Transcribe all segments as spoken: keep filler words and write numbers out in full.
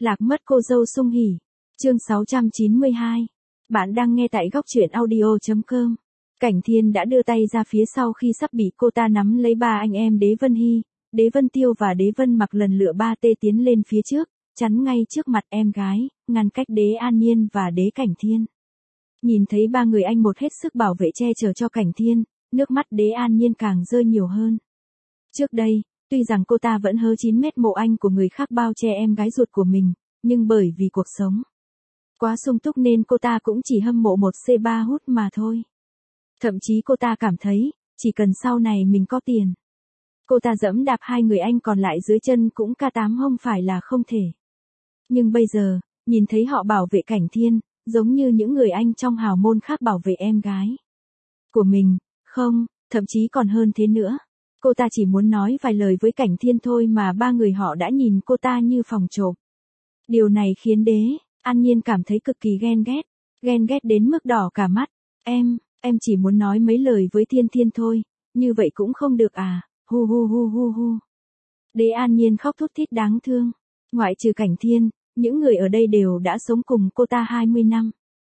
Lạc mất cô dâu Sung Hỉ. Chương sáu trăm chín mươi hai. Bạn đang nghe tại góc truyện audio chấm com. Cảnh Thiên đã đưa tay ra phía sau khi sắp bị cô ta nắm lấy ba anh em Đế Vân Hy, Đế Vân Tiêu và Đế Vân Mặc lần lượt ba tê tiến lên phía trước, chắn ngay trước mặt em gái, ngăn cách Đế An Nhiên và Đế Cảnh Thiên. Nhìn thấy ba người anh một hết sức bảo vệ che chở cho Cảnh Thiên, nước mắt Đế An Nhiên càng rơi nhiều hơn. Trước đây, tuy rằng cô ta vẫn hớ chín mét mộ anh của người khác bao che em gái ruột của mình, nhưng bởi vì cuộc sống quá sung túc nên cô ta cũng chỉ hâm mộ một xê ba hút mà thôi. Thậm chí cô ta cảm thấy, chỉ cần sau này mình có tiền, cô ta giẫm đạp hai người anh còn lại dưới chân cũng ca tám không phải là không thể. Nhưng bây giờ, nhìn thấy họ bảo vệ Cảnh Thiên, giống như những người anh trong hào môn khác bảo vệ em gái của mình, không, thậm chí còn hơn thế nữa. Cô ta chỉ muốn nói vài lời với Cảnh Thiên thôi mà ba người họ đã nhìn cô ta như phòng trộm. Điều này khiến Đế An Nhiên cảm thấy cực kỳ ghen ghét, ghen ghét đến mức đỏ cả mắt. Em, em chỉ muốn nói mấy lời với Thiên Thiên thôi, như vậy cũng không được à, hu hu hu hu hu. Đế An Nhiên khóc thút thít đáng thương. Ngoại trừ Cảnh Thiên, những người ở đây đều đã sống cùng cô ta hai mươi năm.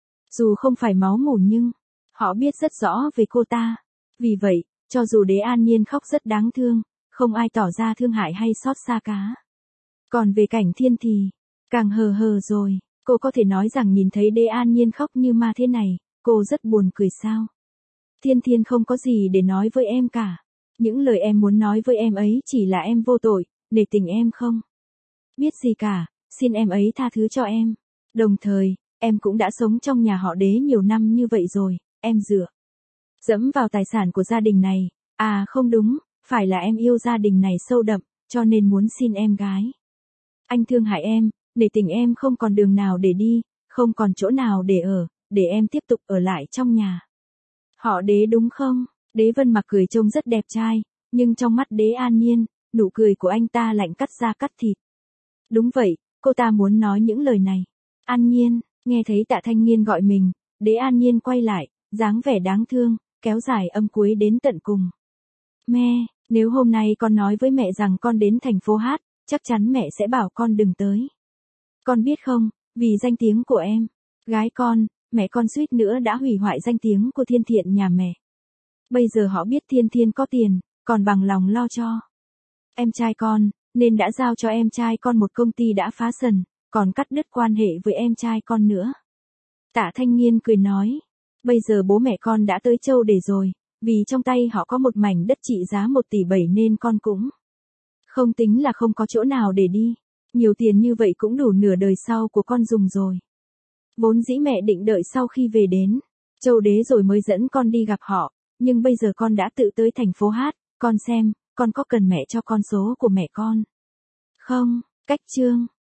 Dù không phải máu mủ nhưng, họ biết rất rõ về cô ta. Vì vậy, cho dù Đế An Nhiên khóc rất đáng thương, không ai tỏ ra thương hại hay xót xa cá. Còn về Cảnh Thiên thì, càng hờ hờ rồi, cô có thể nói rằng nhìn thấy Đế An Nhiên khóc như ma thế này, cô rất buồn cười sao. Thiên Thiên không có gì để nói với em cả. Những lời em muốn nói với em ấy chỉ là em vô tội, nể tình em không biết gì cả, xin em ấy tha thứ cho em. Đồng thời, em cũng đã sống trong nhà họ Đế nhiều năm như vậy rồi, em dựa dẫm vào tài sản của gia đình này, à không đúng, phải là em yêu gia đình này sâu đậm, cho nên muốn xin em gái anh thương hại em, để tình em không còn đường nào để đi, không còn chỗ nào để ở, để em tiếp tục ở lại trong nhà họ Đế đúng không? Đế Vân Mặc cười trông rất đẹp trai, nhưng trong mắt Đế An Nhiên, nụ cười của anh ta lạnh cắt da cắt thịt. Đúng vậy, cô ta muốn nói những lời này. An Nhiên, nghe thấy Tạ Thanh Nghiên gọi mình, Đế An Nhiên quay lại, dáng vẻ đáng thương, kéo dài âm cuối đến tận cùng. Mẹ, nếu hôm nay con nói với mẹ rằng con đến thành phố hát, chắc chắn mẹ sẽ bảo con đừng tới. Con biết không, vì danh tiếng của em, gái con, mẹ con suýt nữa đã hủy hoại danh tiếng của Thiên Thiện nhà mẹ. Bây giờ họ biết Thiên Thiên có tiền, còn bằng lòng lo cho em trai con, nên đã giao cho em trai con một công ty đã phá sần, còn cắt đứt quan hệ với em trai con nữa. Tạ Thanh Nghiên cười nói, bây giờ bố mẹ con đã tới Châu để rồi, vì trong tay họ có một mảnh đất trị giá một tỷ bảy nên con cũng không tính là không có chỗ nào để đi. Nhiều tiền như vậy cũng đủ nửa đời sau của con dùng rồi. Vốn dĩ mẹ định đợi sau khi về đến Châu Đế rồi mới dẫn con đi gặp họ, nhưng bây giờ con đã tự tới thành phố hát, con xem, con có cần mẹ cho con số của mẹ con không? Cách chương